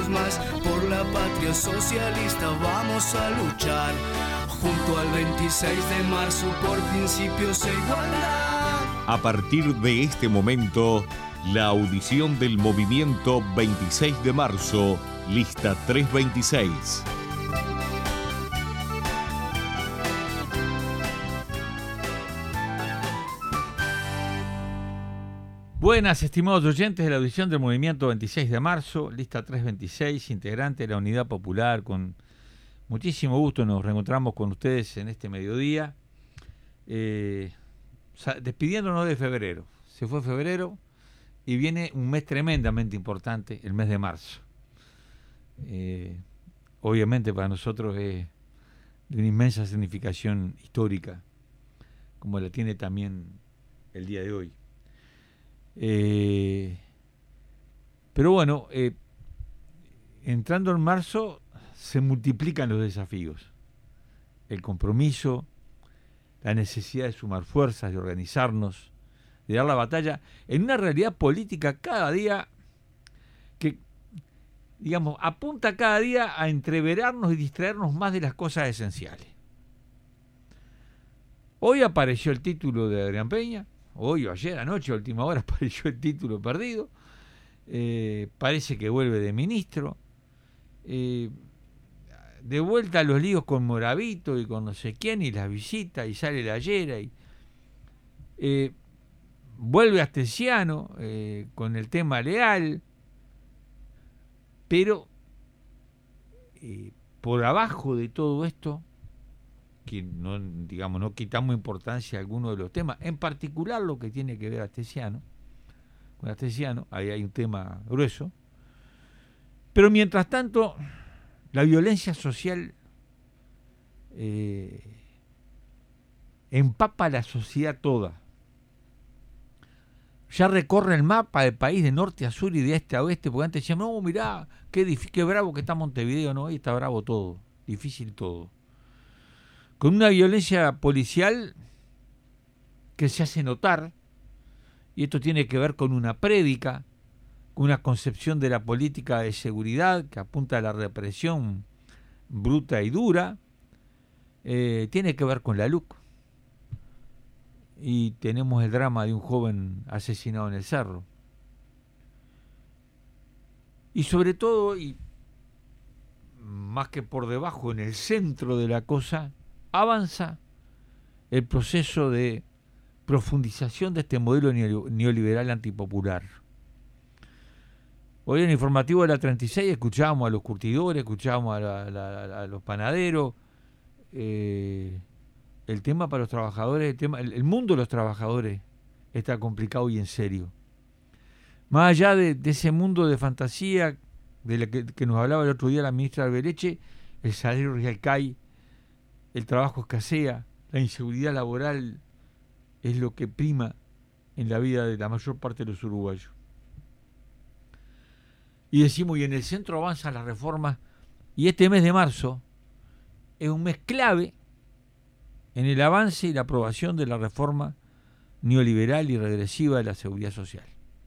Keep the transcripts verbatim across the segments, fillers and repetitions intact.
juntos más, por la patria socialista vamos a luchar. Junto al veintiséis de marzo por principios e igualdad. A partir de este momento, la audición del movimiento veintiséis de marzo, lista trescientos veintiséis. Buenas, estimados oyentes de la audición del movimiento veintiséis de marzo, lista trescientos veintiséis, integrante de la Unidad Popular. Con muchísimo gusto nos reencontramos con ustedes en este mediodía, eh, despidiéndonos de febrero. Se fue febrero y viene un mes tremendamente importante, el mes de marzo. Eh, obviamente para nosotros es de una inmensa significación histórica, como la tiene también el día de hoy. Eh, pero bueno, eh, entrando en marzo se multiplican los desafíos, el compromiso, la necesidad de sumar fuerzas, de organizarnos, de dar la batalla en una realidad política cada día que, digamos, apunta cada día a entreverarnos y distraernos más de las cosas esenciales. Hoy apareció el título de Adrián Peña. Hoy o ayer, anoche, a última hora, apareció el título perdido. Eh, parece que vuelve de ministro. Eh, de vuelta a los líos con Moravito y con no sé quién, y las visitas, y sale la Yera. Y, eh, vuelve Astesiano eh, con el tema Leal. Pero eh, por abajo de todo esto, que no, digamos, no quitamos importancia a alguno de los temas, en particular lo que tiene que ver Astesiano, con Astesiano, ahí hay un tema grueso, pero mientras tanto, la violencia social eh, empapa la sociedad toda. Ya recorre el mapa del país de norte a sur y de este a oeste, porque antes decían, no, mirá, qué, difícil, qué bravo que está Montevideo, no, hoy está bravo todo, difícil todo. Con una violencia policial que se hace notar, y esto tiene que ver con una prédica, con una concepción de la política de seguridad que apunta a la represión bruta y dura, eh, tiene que ver con la L U C. Y tenemos el drama de un joven asesinado en el Cerro. Y sobre todo, y más que por debajo, en el centro de la cosa, avanza el proceso de profundización de este modelo neoliberal antipopular. Hoy en el informativo de la treinta y seis escuchábamos a los curtidores, escuchábamos a, la, la, a los panaderos, eh, el tema para los trabajadores, el, tema, el, el mundo de los trabajadores está complicado y en serio. Más allá de, de ese mundo de fantasía de la que, que nos hablaba el otro día la ministra Albeleche, el salario real cae, el trabajo escasea, la inseguridad laboral es lo que prima en la vida de la mayor parte de los uruguayos. Y decimos, y en el centro avanzan las reformas, y este mes de marzo es un mes clave en el avance y la aprobación de la reforma neoliberal y regresiva de la seguridad social.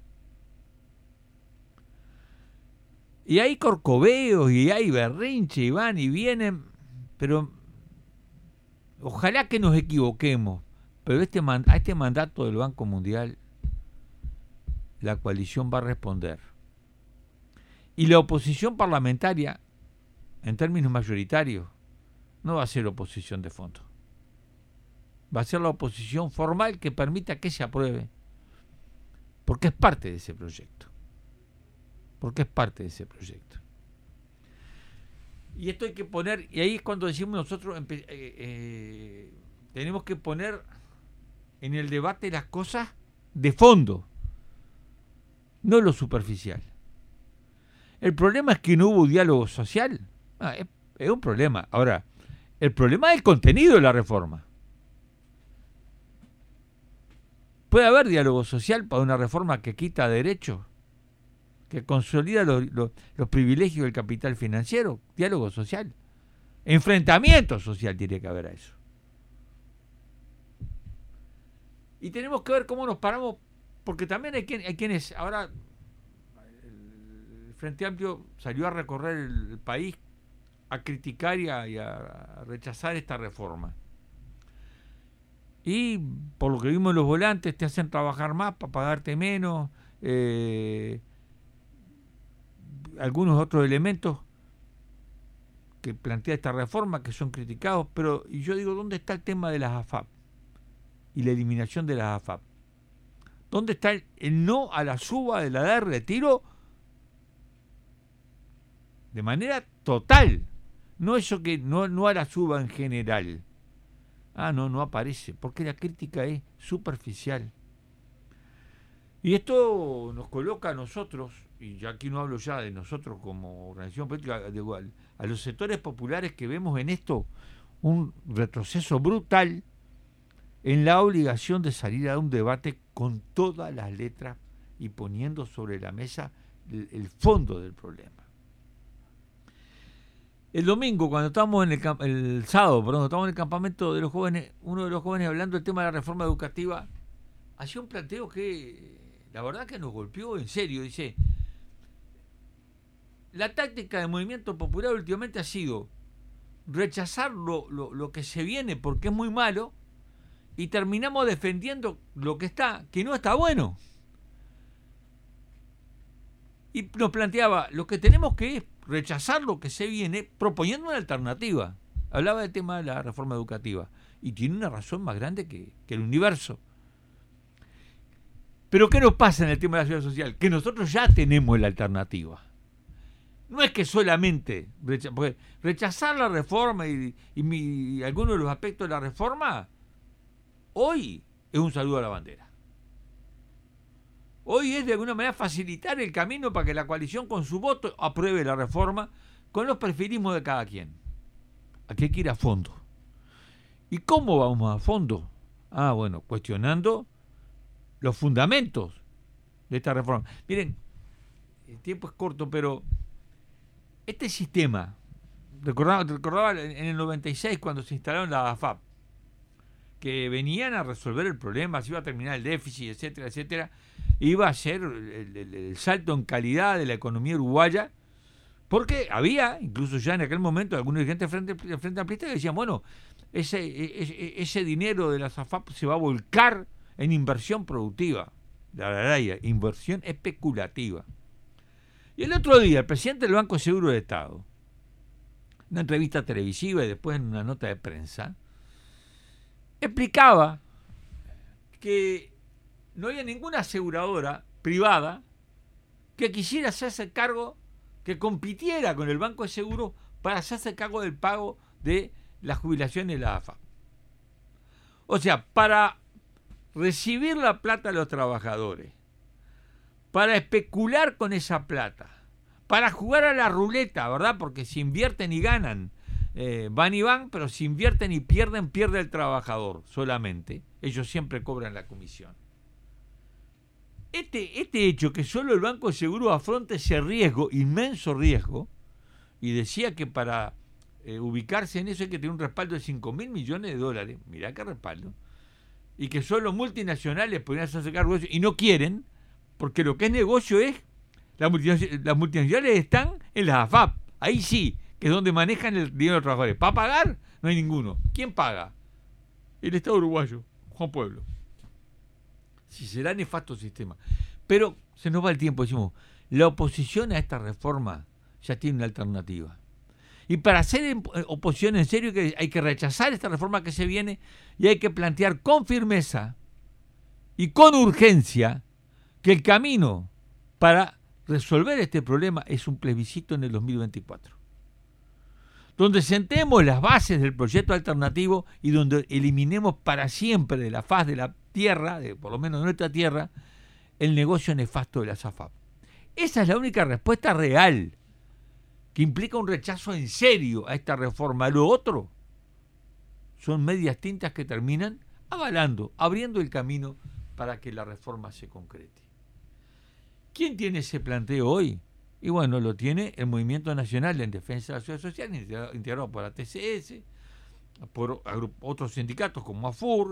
Y hay corcoveos, y hay berrinche, y van y vienen, pero ojalá que nos equivoquemos, pero este a este mandato del Banco Mundial la coalición va a responder. Y la oposición parlamentaria, en términos mayoritarios, no va a ser oposición de fondo. Va a ser la oposición formal que permita que se apruebe, porque es parte de ese proyecto. Porque es parte de ese proyecto. Y esto hay que poner, y ahí es cuando decimos nosotros, eh, eh, tenemos que poner en el debate las cosas de fondo, no lo superficial. El problema es que no hubo diálogo social. Ah, es, es un problema. Ahora, el problema es el contenido de la reforma. ¿Puede haber diálogo social para una reforma que quita derechos? Que consolida los, los, los privilegios del capital financiero. Diálogo social. Enfrentamiento social tiene que haber a eso. Y tenemos que ver cómo nos paramos, porque también hay, quien, hay quienes ahora, el Frente Amplio salió a recorrer el, el país a criticar y a, y a rechazar esta reforma. Y por lo que vimos en los volantes, te hacen trabajar más para pagarte menos, eh, algunos otros elementos que plantea esta reforma que son criticados, pero y yo digo, ¿dónde está el tema de las A F A P y la eliminación de las A F A P? ¿Dónde está el, el no a la suba de la edad de retiro de manera total? No eso que no, no a la suba en general. Ah, no, no aparece, porque la crítica es superficial. Y esto nos coloca a nosotros, y ya aquí no hablo ya de nosotros como organización política, de igual, a los sectores populares que vemos en esto un retroceso brutal en la obligación de salir a un debate con todas las letras y poniendo sobre la mesa el, el fondo del problema. El domingo, cuando estábamos en el, el sábado, perdón, estábamos en el campamento de los jóvenes, uno de los jóvenes hablando del tema de la reforma educativa, hacía un planteo que la verdad que nos golpeó en serio. Dice, la táctica del movimiento popular últimamente ha sido rechazar lo, lo, lo que se viene porque es muy malo y terminamos defendiendo lo que está, que no está bueno. Y nos planteaba, lo que tenemos que es rechazar lo que se viene proponiendo una alternativa. Hablaba del tema de la reforma educativa y tiene una razón más grande que, que el universo. Pero ¿qué nos pasa en el tema de la seguridad social? Que nosotros ya tenemos la alternativa. No es que solamente recha- porque rechazar la reforma y, y, mi, y algunos de los aspectos de la reforma hoy es un saludo a la bandera. Hoy es de alguna manera facilitar el camino para que la coalición con su voto apruebe la reforma con los perfilismos de cada quien. Aquí hay que ir a fondo. ¿Y cómo vamos a fondo? Ah, bueno, cuestionando los fundamentos de esta reforma. Miren, el tiempo es corto, pero este sistema, recordaba, recordaba en el noventa y seis cuando se instalaron las A F A P, que venían a resolver el problema, se iba a terminar el déficit, etcétera, etcétera, iba a ser el, el, el salto en calidad de la economía uruguaya, porque había, incluso ya en aquel momento, algunos dirigentes del Frente, del Frente Amplista que decían, bueno, ese, ese, ese dinero de las A F A P se va a volcar en inversión productiva, la verdad, inversión especulativa. Y el otro día, el presidente del Banco Seguro de Estado, en una entrevista televisiva y después en una nota de prensa, explicaba que no había ninguna aseguradora privada que quisiera hacerse cargo, que compitiera con el Banco de Seguros para hacerse cargo del pago de las jubilaciones de la A F A P. O sea, para recibir la plata de los trabajadores, para especular con esa plata, para jugar a la ruleta, ¿verdad? Porque si invierten y ganan, eh, van y van, pero si invierten y pierden, pierde el trabajador solamente. Ellos siempre cobran la comisión. Este, este hecho que solo el Banco de Seguros afronta ese riesgo, inmenso riesgo, y decía que para eh, ubicarse en eso hay que tener un respaldo de cinco mil millones de dólares, mirá qué respaldo, y que solo multinacionales podrían hacerse cargo de eso, y no quieren, porque lo que es negocio es, las multinacionales, las multinacionales están en las A F A P, ahí sí, que es donde manejan el dinero de los trabajadores. ¿Para pagar? No hay ninguno. ¿Quién paga? El Estado uruguayo, Juan Pueblo. Si será nefasto el sistema. Pero se nos va el tiempo, decimos, la oposición a esta reforma ya tiene una alternativa. Y para hacer oposición en serio hay que rechazar esta reforma que se viene y hay que plantear con firmeza y con urgencia que el camino para resolver este problema es un plebiscito en el dos mil veinticuatro, donde sentemos las bases del proyecto alternativo y donde eliminemos para siempre de la faz de la tierra, de, por lo menos de nuestra tierra, el negocio nefasto de las A F A P. Esa es la única respuesta real que implica un rechazo en serio a esta reforma. Lo otro son medias tintas que terminan avalando, abriendo el camino para que la reforma se concrete. ¿Quién tiene ese planteo hoy? Y bueno, lo tiene el Movimiento Nacional en Defensa de la Seguridad Social, integrado por la T C S, por otros sindicatos como AFUR,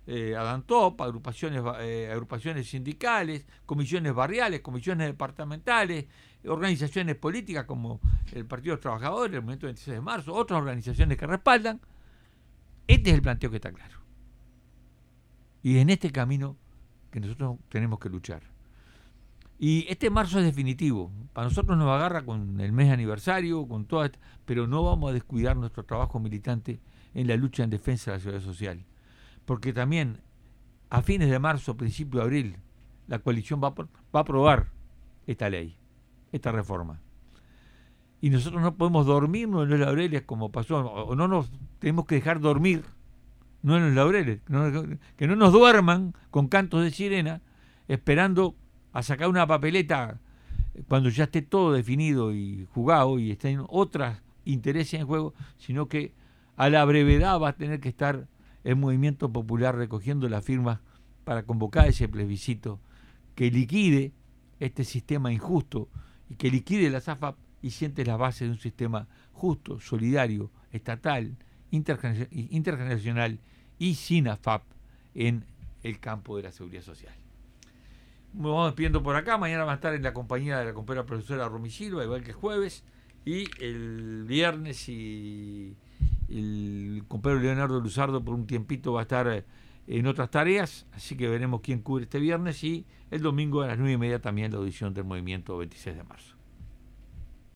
eh, Adantop, agrupaciones, eh, agrupaciones sindicales, comisiones barriales, comisiones departamentales, organizaciones políticas como el Partido de los Trabajadores, el Movimiento veintiséis de marzo, otras organizaciones que respaldan. Este es el planteo que está claro. Y en este camino que nosotros tenemos que luchar. Y este marzo es definitivo. Para nosotros nos agarra con el mes aniversario, con toda esta, pero no vamos a descuidar nuestro trabajo militante en la lucha en defensa de la seguridad social. Porque también a fines de marzo, principio de abril, la coalición va a, va a aprobar esta ley, esta reforma. Y nosotros no podemos dormirnos en los laureles como pasó, o no nos tenemos que dejar dormir, no en los laureles, no, que no nos duerman con cantos de sirena, esperando a sacar una papeleta cuando ya esté todo definido y jugado y estén otros intereses en juego, sino que a la brevedad va a tener que estar el movimiento popular recogiendo las firmas para convocar ese plebiscito que liquide este sistema injusto y que liquide la SAFAP y siente las bases de un sistema justo, solidario, estatal, intergeneracional y sin AFAP en el campo de la seguridad social. Nos vamos despidiendo por acá. Mañana va a estar en la compañía de la compañera profesora Romy Silva, igual que el jueves, y el viernes y el compañero Leonardo Luzardo por un tiempito va a estar en otras tareas, así que veremos quién cubre este viernes, y el domingo a las nueve y media también la audición del movimiento veintiséis de marzo.